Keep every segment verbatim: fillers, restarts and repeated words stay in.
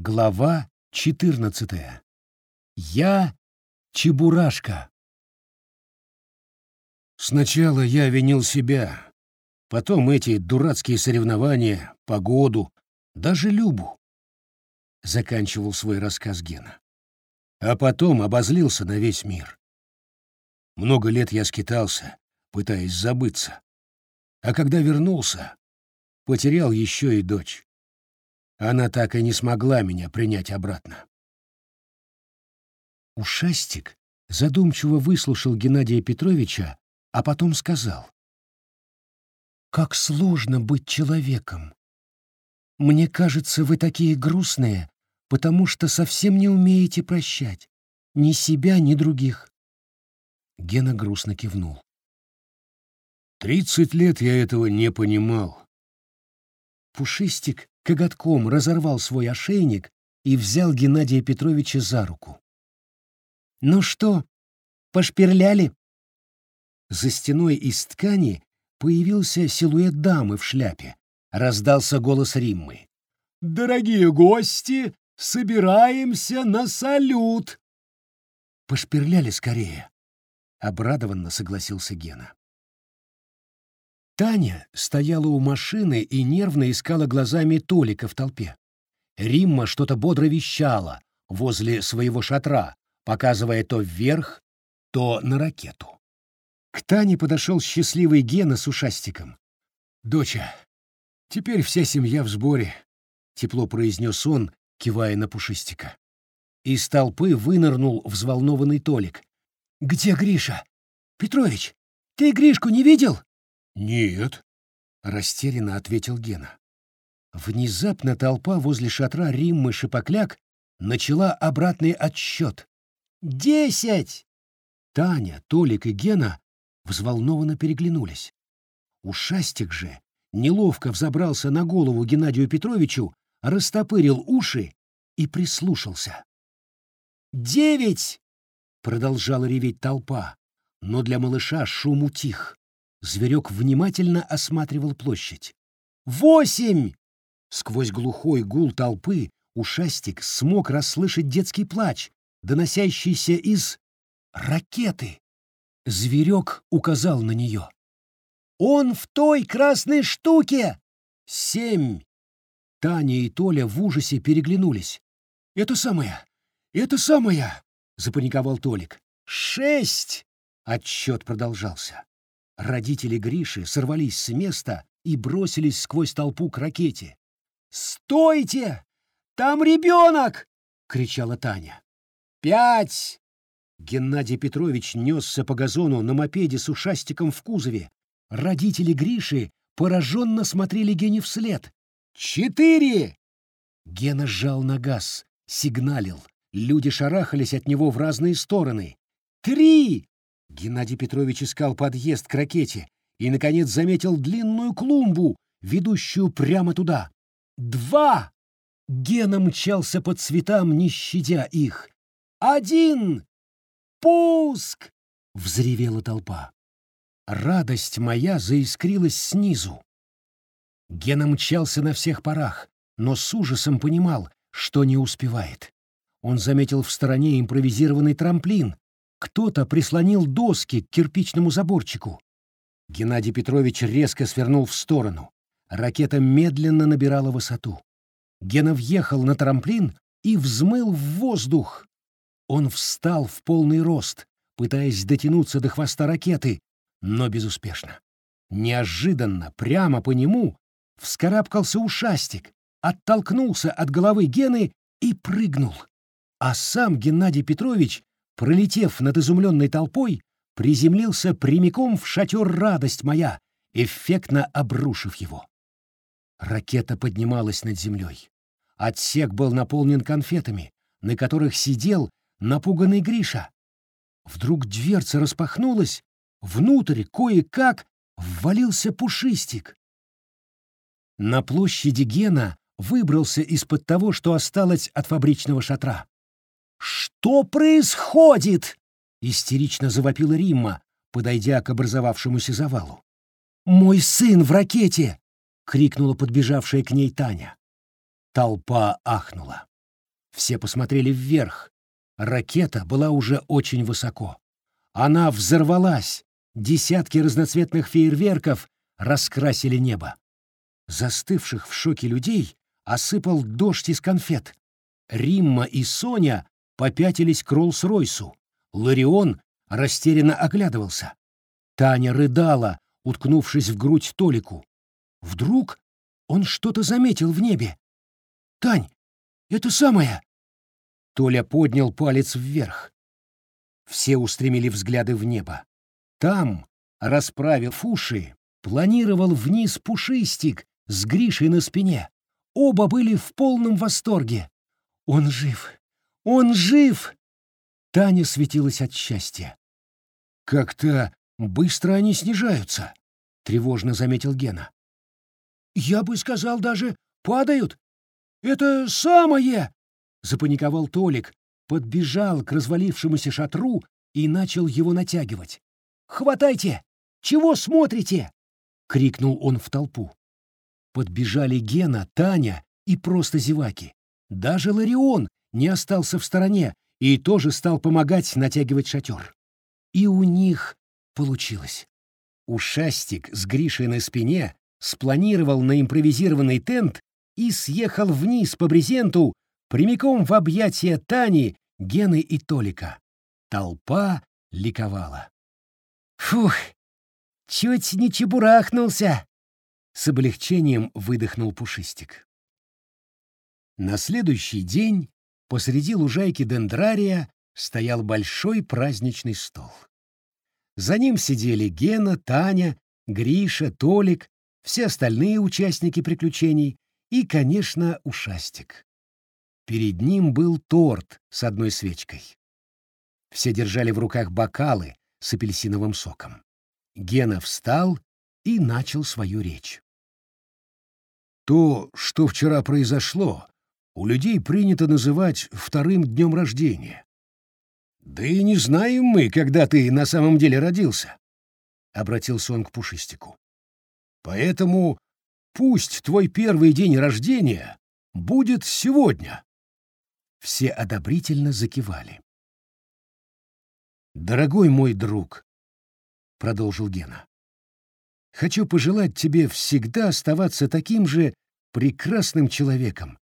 Глава четырнадцатая. Я Чебурашка. Сначала я винил себя, потом эти дурацкие соревнования, погоду, даже Любу. Заканчивал свой рассказ Гена. А потом обозлился на весь мир. Много лет я скитался, пытаясь забыться. А когда вернулся, потерял еще и дочь. Она так и не смогла меня принять обратно. Ушастик задумчиво выслушал Геннадия Петровича, а потом сказал: «Как сложно быть человеком. Мне кажется, вы такие грустные, потому что совсем не умеете прощать. Ни себя, ни других». Гена грустно кивнул. Тридцать лет я этого не понимал. Пушистик коготком разорвал свой ошейник и взял Геннадия Петровича за руку. «Ну что, пошперляли?» За стеной из ткани появился силуэт дамы в шляпе. Раздался голос Риммы. «Дорогие гости, собираемся на салют!» «Пошперляли скорее!» — обрадованно согласился Гена. Таня стояла у машины и нервно искала глазами Толика в толпе. Римма что-то бодро вещала возле своего шатра, показывая то вверх, то на ракету. К Тане подошел счастливый Гена с ушастиком. «Доча, теперь вся семья в сборе», — тепло произнес он, кивая на Пушистика. Из толпы вынырнул взволнованный Толик. «Где Гриша? Петрович, ты Гришку не видел?» «Нет», — растерянно ответил Гена. Внезапно толпа возле шатра Риммы Шипокляк начала обратный отсчет. «Десять!» Таня, Толик и Гена взволнованно переглянулись. Ушастик же неловко взобрался на голову Геннадию Петровичу, растопырил уши и прислушался. «Девять!» — продолжала реветь толпа, но для малыша шум утих. Зверек внимательно осматривал площадь. «Восемь!» Сквозь глухой гул толпы ушастик смог расслышать детский плач, доносящийся из ракеты. Зверек указал на нее. «Он в той красной штуке!» «Семь!» Таня и Толя в ужасе переглянулись. «Это самое! Это самое!» — запаниковал Толик. «Шесть!» — отсчет продолжался. Родители Гриши сорвались с места и бросились сквозь толпу к ракете. «Стойте! Там ребенок!» — кричала Таня. «Пять!» Геннадий Петрович несся по газону на мопеде с ушастиком в кузове. Родители Гриши пораженно смотрели Гене вслед. «Четыре!» Гена сжал на газ, сигналил. Люди шарахались от него в разные стороны. «Три!» Геннадий Петрович искал подъезд к ракете и, наконец, заметил длинную клумбу, ведущую прямо туда. «Два!» Гена мчался по цветам, не щадя их. «Один! Пуск!» — взревела толпа. Радость моя заискрилась снизу. Гена мчался на всех парах, но с ужасом понимал, что не успевает. Он заметил в стороне импровизированный трамплин. Кто-то прислонил доски к кирпичному заборчику. Геннадий Петрович резко свернул в сторону. Ракета медленно набирала высоту. Гена въехал на трамплин и взмыл в воздух. Он встал в полный рост, пытаясь дотянуться до хвоста ракеты, но безуспешно. Неожиданно прямо по нему вскарабкался ушастик, оттолкнулся от головы Гены и прыгнул. А сам Геннадий Петрович, пролетев над изумленной толпой, приземлился прямиком в шатер «Радость моя», эффектно обрушив его. Ракета поднималась над землей. Отсек был наполнен конфетами, на которых сидел напуганный Гриша. Вдруг дверца распахнулась, внутрь кое-как ввалился Пушистик. На площади Гена выбрался из-под того, что осталось от фабричного шатра. «Что происходит?» — истерично завопила Римма, подойдя к образовавшемуся завалу. «Мой сын в ракете!» — крикнула подбежавшая к ней Таня. Толпа ахнула. Все посмотрели вверх. Ракета была уже очень высоко. Она взорвалась. Десятки разноцветных фейерверков раскрасили небо. Застывших в шоке людей осыпал дождь из конфет. Римма и Соня попятились к Роллс-Ройсу. Ларион растерянно оглядывался. Таня рыдала, уткнувшись в грудь Толику. Вдруг он что-то заметил в небе. «Тань, это самое!» Толя поднял палец вверх. Все устремили взгляды в небо. Там, расправив уши, планировал вниз Пушистик с Гришей на спине. Оба были в полном восторге. «Он жив! Он жив!» Таня светилась от счастья. «Как-то быстро они снижаются», — тревожно заметил Гена. «Я бы сказал, даже падают. Это самое!» — запаниковал Толик, подбежал к развалившемуся шатру и начал его натягивать. «Хватайте! Чего смотрите?» — крикнул он в толпу. Подбежали Гена, Таня и просто зеваки. Даже Ларион не остался в стороне и тоже стал помогать натягивать шатер. И у них получилось. Ушастик с Гришей на спине спланировал на импровизированный тент и съехал вниз по брезенту прямиком в объятия Тани, Гены и Толика. Толпа ликовала. «Фух, чуть не чебурахнулся!» — с облегчением выдохнул Пушистик. На следующий день посреди лужайки дендрария стоял большой праздничный стол. За ним сидели Гена, Таня, Гриша, Толик, все остальные участники приключений и, конечно, Ушастик. Перед ним был торт с одной свечкой. Все держали в руках бокалы с апельсиновым соком. Гена встал и начал свою речь. То, что вчера произошло, у людей принято называть вторым днем рождения. Да и не знаем мы, когда ты на самом деле родился, — обратился он к Пушистику. Поэтому пусть твой первый день рождения будет сегодня. Все одобрительно закивали. «Дорогой мой друг», — продолжил Гена, — «хочу пожелать тебе всегда оставаться таким же прекрасным человеком».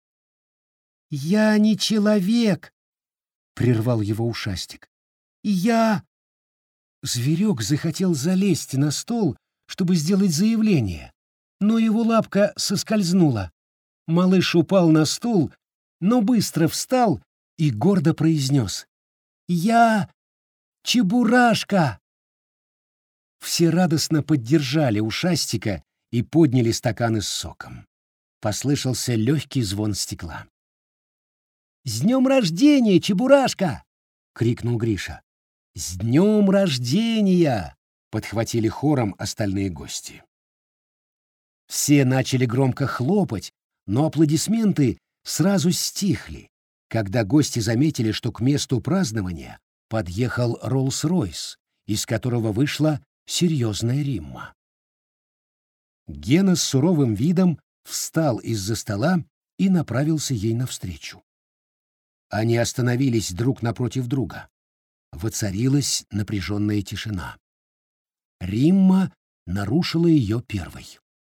«Я не человек», — прервал его Ушастик. «Я...» Зверек захотел залезть на стол, чтобы сделать заявление, но его лапка соскользнула. Малыш упал на стул, но быстро встал и гордо произнес: «Я Чебурашка!» Все радостно поддержали Ушастика и подняли стаканы с соком. Послышался легкий звон стекла. «С днем рождения, Чебурашка!» — крикнул Гриша. «С днем рождения!» — подхватили хором остальные гости. Все начали громко хлопать, но аплодисменты сразу стихли, когда гости заметили, что к месту празднования подъехал Роллс-Ройс, из которого вышла серьезная Римма. Гена с суровым видом встал из-за стола и направился ей навстречу. Они остановились друг напротив друга. Воцарилась напряженная тишина. Римма нарушила ее первой.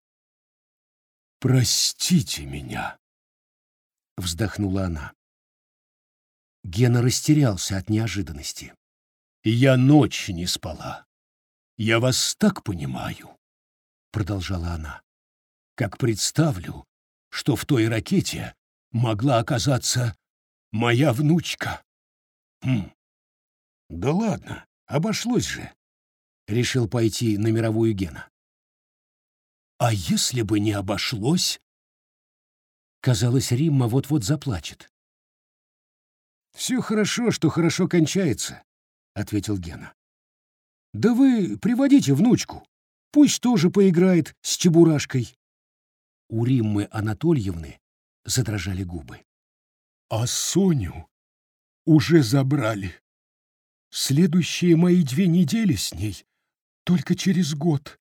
«Простите меня», — вздохнула она. Гена растерялся от неожиданности. «Я ночь не спала. Я вас так понимаю», — продолжала она, «как представлю, что в той ракете могла оказаться моя внучка». «Хм, да ладно, обошлось же», — решил пойти на мировую Гена. «А если бы не обошлось?» Казалось, Римма вот-вот заплачет. «Все хорошо, что хорошо кончается», — ответил Гена. «Да вы приводите внучку, пусть тоже поиграет с Чебурашкой». У Риммы Анатольевны задрожали губы. «А Соню уже забрали. Следующие мои две недели с ней только через год».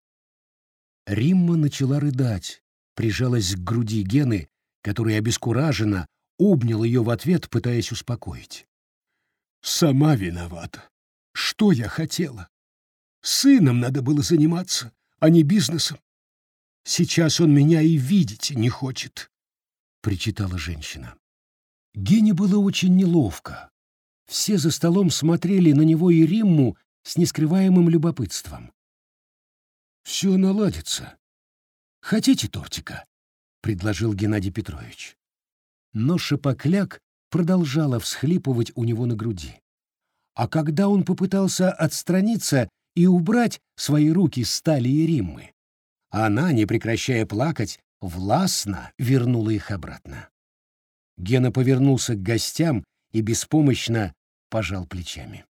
Римма начала рыдать, прижалась к груди Гены, который обескураженно обнял ее в ответ, пытаясь успокоить. «Сама виновата. Что я хотела? Сыном надо было заниматься, а не бизнесом. Сейчас он меня и видеть не хочет», — причитала женщина. Гене было очень неловко. Все за столом смотрели на него и Римму с нескрываемым любопытством. «Все наладится. Хотите тортика?» — предложил Геннадий Петрович. Но Шапокляк продолжала всхлипывать у него на груди. А когда он попытался отстраниться и убрать свои руки с талии Риммы, она, не прекращая плакать, властно вернула их обратно. Гена повернулся к гостям и беспомощно пожал плечами.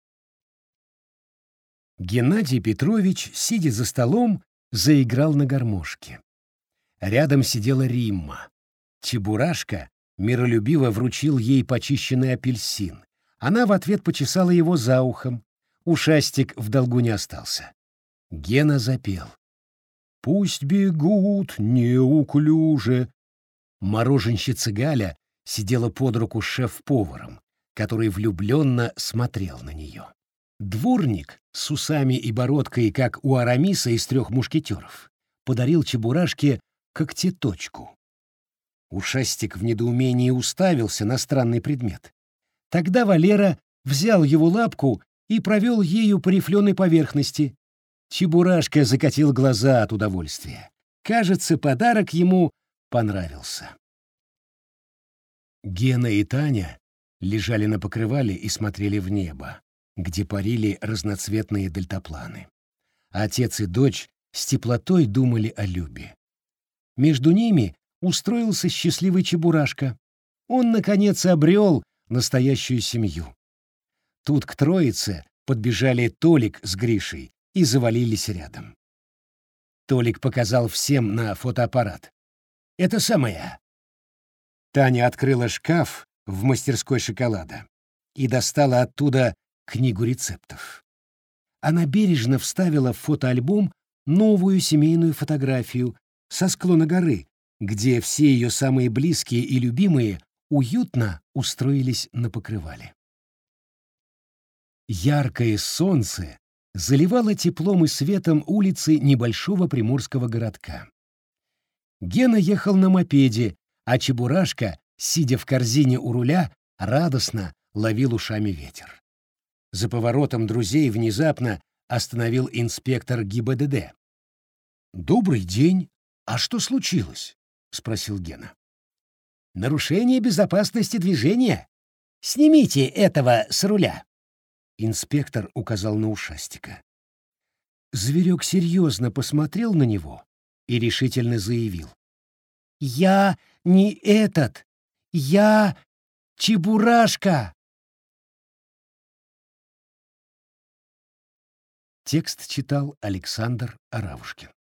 Геннадий Петрович, сидя за столом, заиграл на гармошке. Рядом сидела Римма. Чебурашка миролюбиво вручил ей почищенный апельсин. Она в ответ почесала его за ухом. Ушастик в долгу не остался. Гена запел. «Пусть бегут неуклюже». Мороженщица Галя сидела под руку с шеф-поваром, который влюбленно смотрел на нее. Дворник с усами и бородкой, как у Арамиса из трех мушкетеров, подарил Чебурашке когтеточку. Ушастик в недоумении уставился на странный предмет. Тогда Валера взял его лапку и провел ею по рифленой поверхности. Чебурашка закатил глаза от удовольствия. Кажется, подарок ему понравился. Гена и Таня лежали на покрывале и смотрели в небо, где парили разноцветные дельтапланы. Отец и дочь с теплотой думали о Любе. Между ними устроился счастливый Чебурашка. Он, наконец, обрел настоящую семью. Тут к троице подбежали Толик с Гришей и завалились рядом. Толик показал всем на фотоаппарат. «Это самое». Таня открыла шкаф в мастерской шоколада и достала оттуда книгу рецептов. Она бережно вставила в фотоальбом новую семейную фотографию со склона горы, где все ее самые близкие и любимые уютно устроились на покрывале. Яркое солнце заливало теплом и светом улицы небольшого приморского городка. Гена ехал на мопеде, а Чебурашка, сидя в корзине у руля, радостно ловил ушами ветер. За поворотом друзей внезапно остановил инспектор ГИБДД. «Добрый день. А что случилось?» — спросил Гена. «Нарушение безопасности движения. Снимите этого с руля». Инспектор указал на ушастика. Зверек серьезно посмотрел на него и решительно заявил. «Я не этот. Я Чебурашка!» Текст читал Александр Аравушкин.